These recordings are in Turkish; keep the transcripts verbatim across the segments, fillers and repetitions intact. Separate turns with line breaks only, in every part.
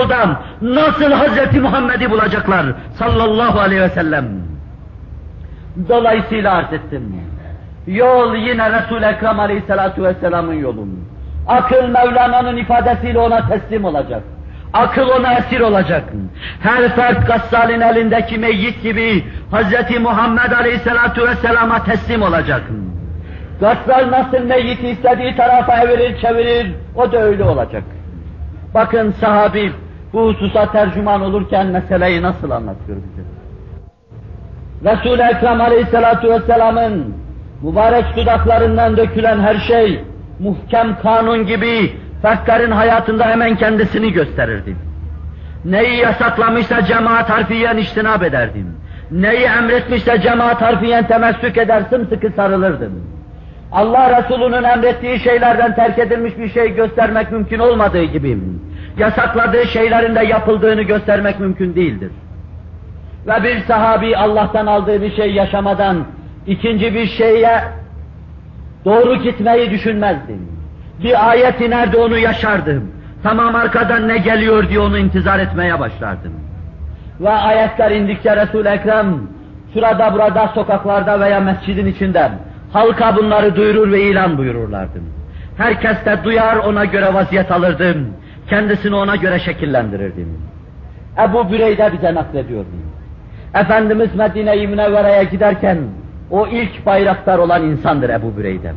yoldan nasıl Hazreti Muhammed'i bulacaklar sallallahu aleyhi ve sellem? Dolayısıyla arz ettim. Yol yine Resul-i Ekrem aleyhissalatu vesselamın yolu. Akıl Mevlana'nın ifadesiyle ona teslim olacak. Akıl ona esir olacak. Her fert Gassal'in elindeki meyyit gibi Hazreti Muhammed aleyhissalatu vesselama teslim olacak. Gassal nasıl meyyiti istediği tarafa evirir çevirir, o da öyle olacak. Bakın sahabi bu hususa tercüman olurken meseleyi nasıl anlatıyor bize. Resul-i Ekrem aleyhissalatu vesselamın mübarek dudaklarından dökülen her şey muhkem kanun gibi fertlerin hayatında hemen kendisini gösterirdi. Neyi yasaklamışsa cemaat harfiyen iştinab ederdim. Neyi emretmişse cemaat harfiyen temessük eder, sımsıkı sarılırdım. Allah Resulü'nün emrettiği şeylerden terk edilmiş bir şey göstermek mümkün olmadığı gibi, yasakladığı şeylerin de yapıldığını göstermek mümkün değildir. Ve bir sahabi Allah'tan aldığı bir şey yaşamadan ikinci bir şeye doğru gitmeyi düşünmezdim. Bir ayet inerdi onu yaşardım. Tamam arkadan ne geliyor diye onu intizar etmeye başlardım. Ve ayetler indikçe Resul-i Ekrem şurada burada sokaklarda veya mescidin içinde halka bunları duyurur ve ilan buyururlardı. Herkes de duyar, ona göre vaziyet alırdım. Kendisini ona göre şekillendirirdim. Ebu Büreyde bize naklediyordu. Efendimiz Medine-i Münevvere'ye giderken o ilk bayraktar olan insandır Ebu Büreyde.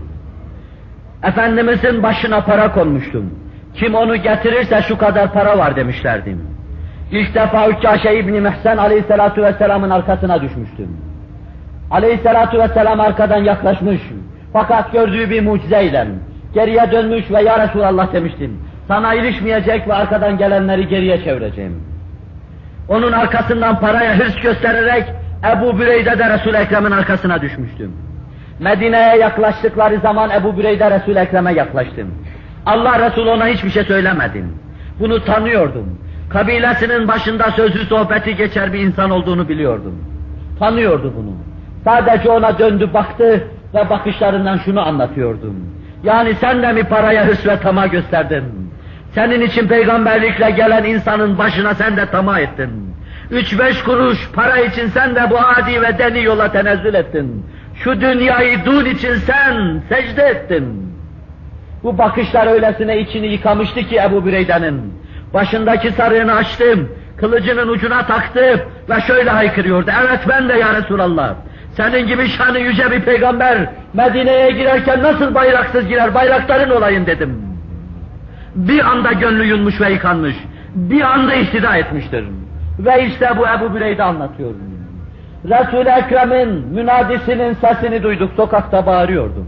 Efendimizin başına para konmuştum. Kim onu getirirse şu kadar para var demişlerdim. İlk defa Ukkaşe İbni Mihsen aleyhissalatu vesselamın arkasına düşmüştüm. Aleyhissalatu vesselam arkadan yaklaşmış. Fakat gördüğü bir mucizeyle geriye dönmüş ve ya Resulallah demiştim. Sana ilişmeyecek ve arkadan gelenleri geriye çevireceğim. Onun arkasından paraya hırs göstererek Ebu Büreyde de Resul-i Ekrem'in arkasına düşmüştüm. Medine'ye yaklaştıkları zaman Ebu Büreyde Resul-i Ekrem'e yaklaştım. Allah Resulü ona hiçbir şey söylemedim. Bunu tanıyordum. Kabilesinin başında sözlü sohbeti geçer bir insan olduğunu biliyordum. Tanıyordu bunu. Sadece ona döndü baktı ve bakışlarından şunu anlatıyordum. Yani sen de mi paraya hırs ve tamah gösterdin? Senin için peygamberlikle gelen insanın başına sen de tamah ettin. Üç beş kuruş para için sen de bu adi ve deni yola tenezzül ettin. Şu dünyayı dun için sen secde ettin. Bu bakışlar öylesine içini yıkamıştı ki Ebu Büreyde'nin. Başındaki sarığını açtım, kılıcının ucuna taktı ve şöyle haykırıyordu. Evet ben de ya Resulallah. Senin gibi şanı yüce bir peygamber Medine'ye girerken nasıl bayraksız girer, bayrakların olayım dedim. Bir anda gönlü yunmuş ve yıkanmış, bir anda ihtida etmiştir. Ve işte bu Ebu Büreyde anlatıyor. Resul-i Ekrem'in münadisinin sesini duyduk, sokakta bağırıyordum.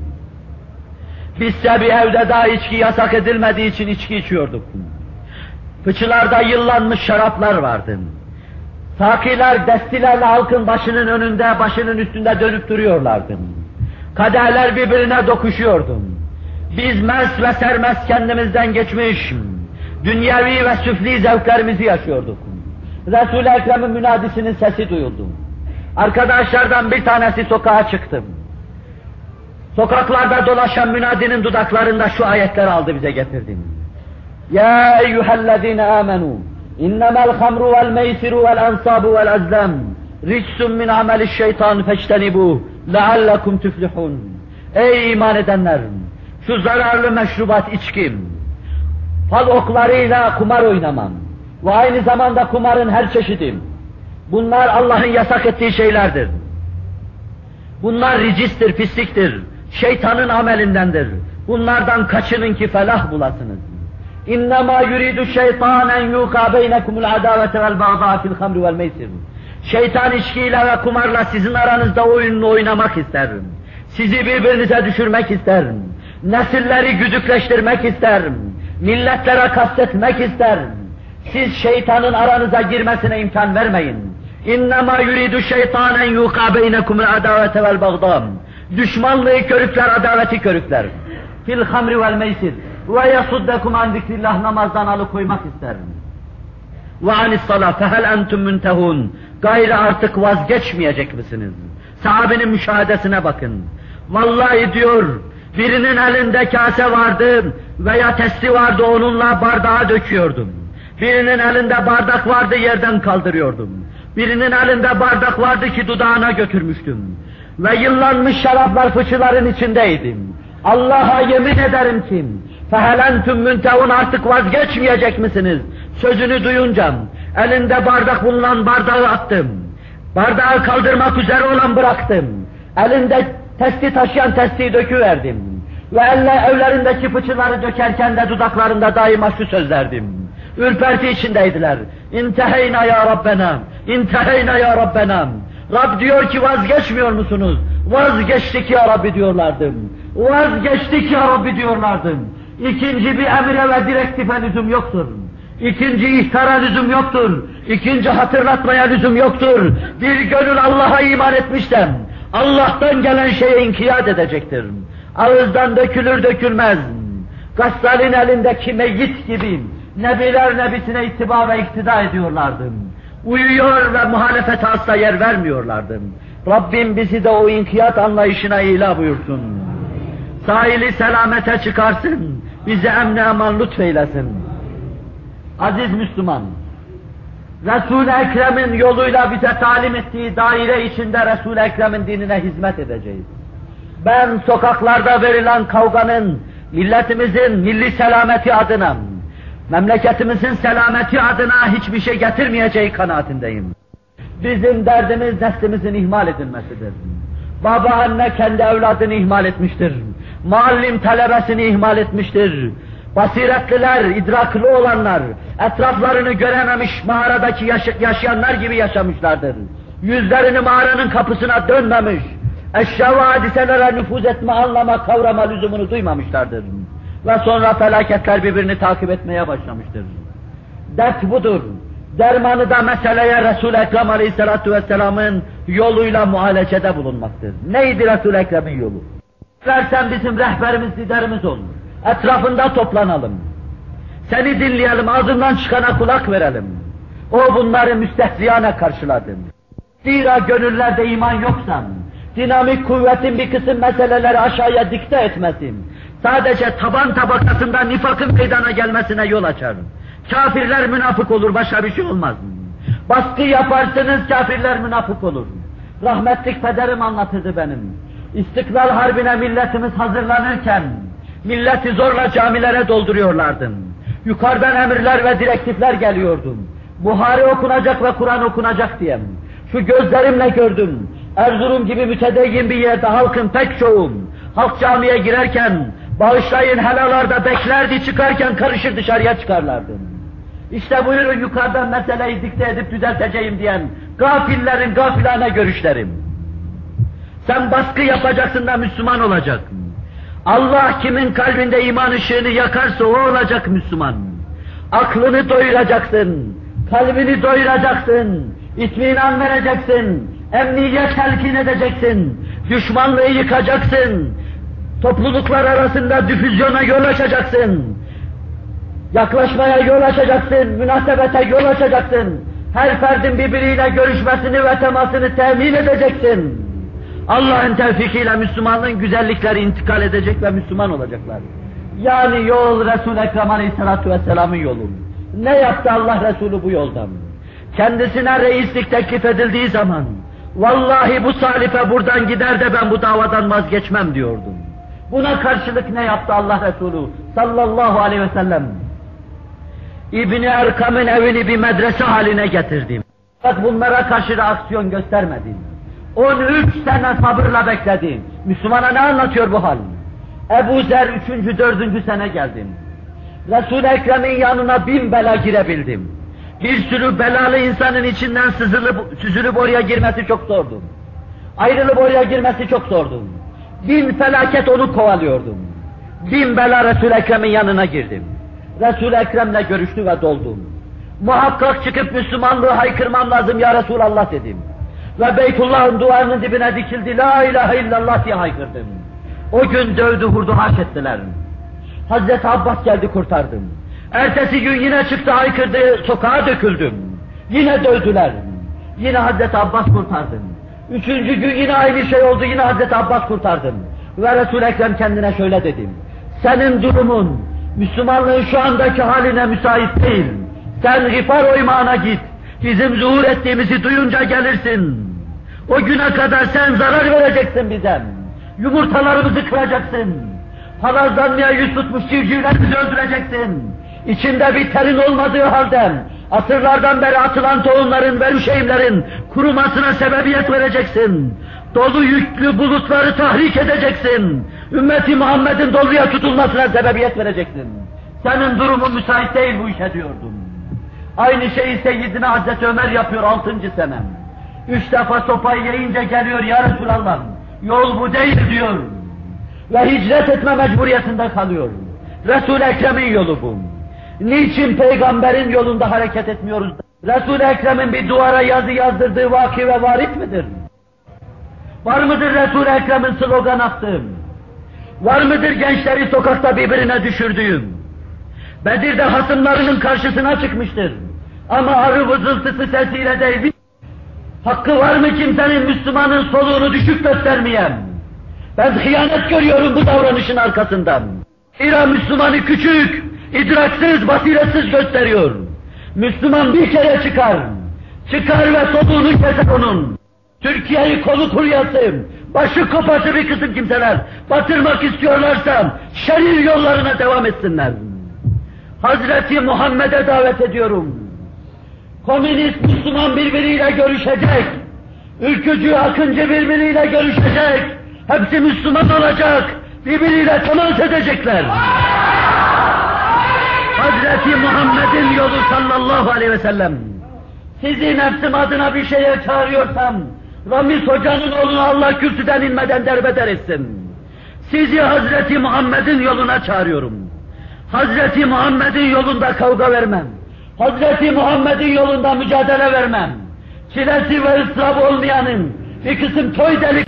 Bizse bir evde daha içki yasak edilmediği için içki içiyorduk. Fıçılarda yıllanmış şaraplar vardı. Sakiler destilerle halkın başının önünde, başının üstünde dönüp duruyorlardı. Kadehler birbirine dokuşuyordu. Biz mest ve sermest kendimizden geçmiş, dünyevi ve süfli zevklerimizi yaşıyorduk. Resul-i Ekrem'in münadisinin sesi duyuldu. Arkadaşlardan bir tanesi sokağa çıktı. Sokaklarda dolaşan münadinin dudaklarında şu ayetleri aldı bize getirdi. Ya eyyühellezine amenu, innemel hamru vel meysiru vel ansabu vel azlam, ricsun min amelişşeytan feçtenibuh, leallekum tüflihun. Ey iman edenler! Şu zararlı meşrubat içkim, fal oklarıyla kumar oynamam ve aynı zamanda kumarın her çeşidi. Bunlar Allah'ın yasak ettiği şeylerdir. Bunlar ricistir, pisliktir, şeytanın amelindendir. Bunlardan kaçının ki felah bulasınız. İnnemâ yuridu şeytân en yûkâ beynekumul adâvete vel bağdâ fil hamri vel meysir. Şeytan içkiyle ve kumarla sizin aranızda oyununu oynamak ister. Sizi birbirinize düşürmek ister. Nesilleri güdükleştirmek ister. Milletlere kastetmek ister. Siz şeytanın aranıza girmesine imkan vermeyin. İnnemâ yuridu şeytân en yûkâ beynekumul adâvete vel bağdâ. Düşmanlığı körükler, adaveti körükler. Fil hamri vel meysir. Ve yasuddekum an zikrillah, namazdan alıkoymak ister. Ve anis salâ fehel entum müntehûn. Gayrı artık vazgeçmeyecek misiniz? Sahabenin müşahedesine bakın. Vallahi diyor, birinin elinde kase vardı veya testi vardı, onunla bardağa döküyordum. Birinin elinde bardak vardı, yerden kaldırıyordum. Birinin elinde bardak vardı ki dudağına götürmüştüm. Ve yıllanmış şaraplar fıçıların içindeydim. Allah'a yemin ederim ki, فَهَلَنْتُمْ مُنْتَهُونَ artık vazgeçmeyecek misiniz? Sözünü duyunca, elinde bardak bulunan bardağı attım. Bardağı kaldırmak üzere olan bıraktım. Elinde testi taşıyan testiyi döküverdim. Ve elle evlerindeki fıçıları dökerken de dudaklarında daima şu sözlerdim. Ürperti içindeydiler. İnteheyna ya Rabbena, inteheyna ya Rabbena. Rab diyor ki vazgeçmiyor musunuz? Vazgeçtik ya Rabbi diyorlardım. Vazgeçtik ya Rabbi diyorlardım. İkinci bir emre ve direktife lüzum yoktur. İkinci ihtara lüzum yoktur. İkinci hatırlatmaya lüzum yoktur. Bir gönül Allah'a iman etmişsem, Allah'tan gelen şeye inkiyat edecektir. Ağızdan dökülür dökülmez. Gassalin elindeki meyyit gibi nebiler nebisine ittiba ve iktida ediyorlardı. Uyuyor ve muhalefete asla yer vermiyorlardı. Rabbim bizi de o inkiyat anlayışına ila buyursun. Sahili selamete çıkarsın, bize emni eman lütfeylesin. Aziz Müslüman, Resul-i Ekrem'in yoluyla bize talim ettiği daire içinde Resul-i Ekrem'in dinine hizmet edeceğiz. Ben sokaklarda verilen kavganın, milletimizin milli selameti adına, memleketimizin selameti adına hiçbir şey getirmeyeceği kanaatindeyim. Bizim derdimiz neslimizin ihmal edilmesidir. Baba anne kendi evladını ihmal etmiştir. Muallim talebesini ihmal etmiştir. Basiretliler, idraklı olanlar, etraflarını görememiş mağaradaki yaş yaşayanlar gibi yaşamışlardır. Yüzlerini mağaranın kapısına dönmemiş, eşya ve hadiselere nüfuz etme, anlama, kavrama lüzumunu duymamışlardır. Ve sonra felaketler birbirini takip etmeye başlamıştır. Dert budur. Dermanı da meseleye Resul-i Ekrem Aleyhisselatü Vesselam'ın yoluyla muhalecede bulunmaktır. Neydi Resul-i Ekrem'in yolu? Versen bizim rehberimiz, liderimiz olur. Etrafında toplanalım. Seni dinleyelim, ağzından çıkana kulak verelim. O bunları müstehziyane karşıladı. Zira gönüllerde iman yoksa, dinamik kuvvetin bir kısım meseleleri aşağıya dikte etmesin. Sadece taban tabakasında nifakın meydana gelmesine yol açar. Kafirler münafık olur, başka bir şey olmaz. Baskı yaparsınız, kafirler münafık olur. Rahmetlik pederim anlatırdı benim. İstiklal Harbi'ne milletimiz hazırlanırken, milleti zorla camilere dolduruyorlardı. Yukarıdan emirler ve direktifler geliyordu. Buhari okunacak ve Kur'an okunacak diye. Şu gözlerimle gördüm. Erzurum gibi mütedeyyin bir yerde halkın pek çoğu, halk camiye girerken, bağışlayın helalarda beklerdi, çıkarken karışır dışarıya çıkarlardı. İşte buyurun yukarıdan meseleyi dikte edip düzelteceğim diyen gafillerin gafilane görüşlerim. Sen baskı yapacaksın da Müslüman olacak. Allah kimin kalbinde iman ışığını yakarsa o olacak Müslüman. Aklını doyuracaksın, kalbini doyuracaksın, itminan vereceksin, emniyet telkin edeceksin, düşmanlığı yıkacaksın, topluluklar arasında difüzyona yol açacaksın, yaklaşmaya yol açacaksın, münasebete yol açacaksın, her ferdin birbiriyle görüşmesini ve temasını temin edeceksin. Allah'ın tevfikiyle Müslümanlığın güzellikleri intikal edecek ve Müslüman olacaklar. Yani yol Resul-i Ekrem Aleyhisselatü Vesselam'ın yolu. Ne yaptı Allah Resulü bu yoldan? Kendisine reislik teklif edildiği zaman, vallahi bu salife buradan gider de ben bu davadan vazgeçmem diyordum. Buna karşılık ne yaptı Allah Resulü sallallahu aleyhi ve sellem? İbni Erkam'ın evini bir medrese haline getirdim. Fakat bunlara karşı da aksiyon göstermedim. on üç sene sabırla bekledim. Müslümana ne anlatıyor bu hal? Ebu Zer üçüncü, dördüncü sene geldim. Resul-i Ekrem'in yanına bin bela girebildim. Bir sürü belalı insanın içinden sızılıp, süzülüp oraya girmesi çok zordu. Ayrılıp oraya girmesi çok zordu. Bin felaket onu kovalıyordum. Bin bela Resul-i Ekrem'in yanına girdim. Resul-i Ekrem'le görüştü ve doldum. Muhakkak çıkıp Müslümanlığı haykırmam lazım ya Resulallah dedim. Ve Beytullah'ın duvarının dibine dikildi, la ilahe illallah diye haykırdım. O gün dövdü, vurdu, haş ettiler. Hazreti Abbas geldi, kurtardım. Ertesi gün yine çıktı, haykırdı, sokağa döküldüm. Yine dövdüler. Yine Hazreti Abbas kurtardım. Üçüncü gün yine aynı şey oldu, yine Hazreti Abbas kurtardım. Ve Resul-i Ekrem kendine şöyle dedim. Senin durumun, Müslümanlığın şu andaki haline müsait değil. Sen Gifar oymağına git, bizim zuhur ettiğimizi duyunca gelirsin. O güne kadar sen zarar vereceksin bize. Yumurtalarımızı kıracaksın. Palazlanmaya yüz tutmuş civcivlerimizi öldüreceksin. İçinde bir terin olmadığı halde, asırlardan beri atılan tohumların ve üşeğimlerin kurumasına sebebiyet vereceksin. Dolu yüklü bulutları tahrik edeceksin. Ümmeti Muhammed'in doluya tutulmasına sebebiyet vereceksin. Senin durumun müsait değil bu işe diyordum. Aynı şeyi Seyyidina Hazreti Ömer yapıyor altıncı sene. Üç defa sopayı yiyince geliyor ya Resulallah. Yol bu değil diyor. Ve hicret etme mecburiyetinde kalıyor. Resul-i Ekrem'in yolu bu. Niçin peygamberin yolunda hareket etmiyoruz? Resul-i Ekrem'in bir duvara yazı yazdırdığı vaki ve varit midir? Var mıdır Resul-i Ekrem'in slogan attığı? Var mıdır gençleri sokakta birbirine düşürdüğüm? Bedir'de hasımlarının karşısına çıkmıştır. Ama arı vızıltısı sesiyle değil. Hakkı var mı kimsenin Müslümanın soluğunu düşük göstermeyen? Ben hıyanet görüyorum bu davranışın arkasından. İran Müslümanı küçük, idraksız, basiretsiz gösteriyor. Müslüman bir kere çıkar. Çıkar ve soluğunu keser onun. Türkiye'yi kolu kuryası, başı kopası bir kısım kimseler batırmak istiyorlarsa şerir yollarına devam etsinler. Hazreti Muhammed'e davet ediyorum. Komünist Müslüman birbiriyle görüşecek. Ülkücü, akıncı birbiriyle görüşecek. Hepsi Müslüman olacak. Birbiriyle temas edecekler. Hazreti Muhammed'in yolu sallallahu aleyhi ve sellem. Sizi nefsim adına bir şeye çağırıyorsam, Ramiz Hoca'nın oğlunu Allah kürsüden inmeden derbeder etsin. Sizi Hazreti Muhammed'in yoluna çağırıyorum. Hazreti Muhammed'in yolunda kavga vermem. Hazreti Muhammed'in yolunda mücadele vermem. Çilesi ve ıstırabı olmayanın bir kısım toy delik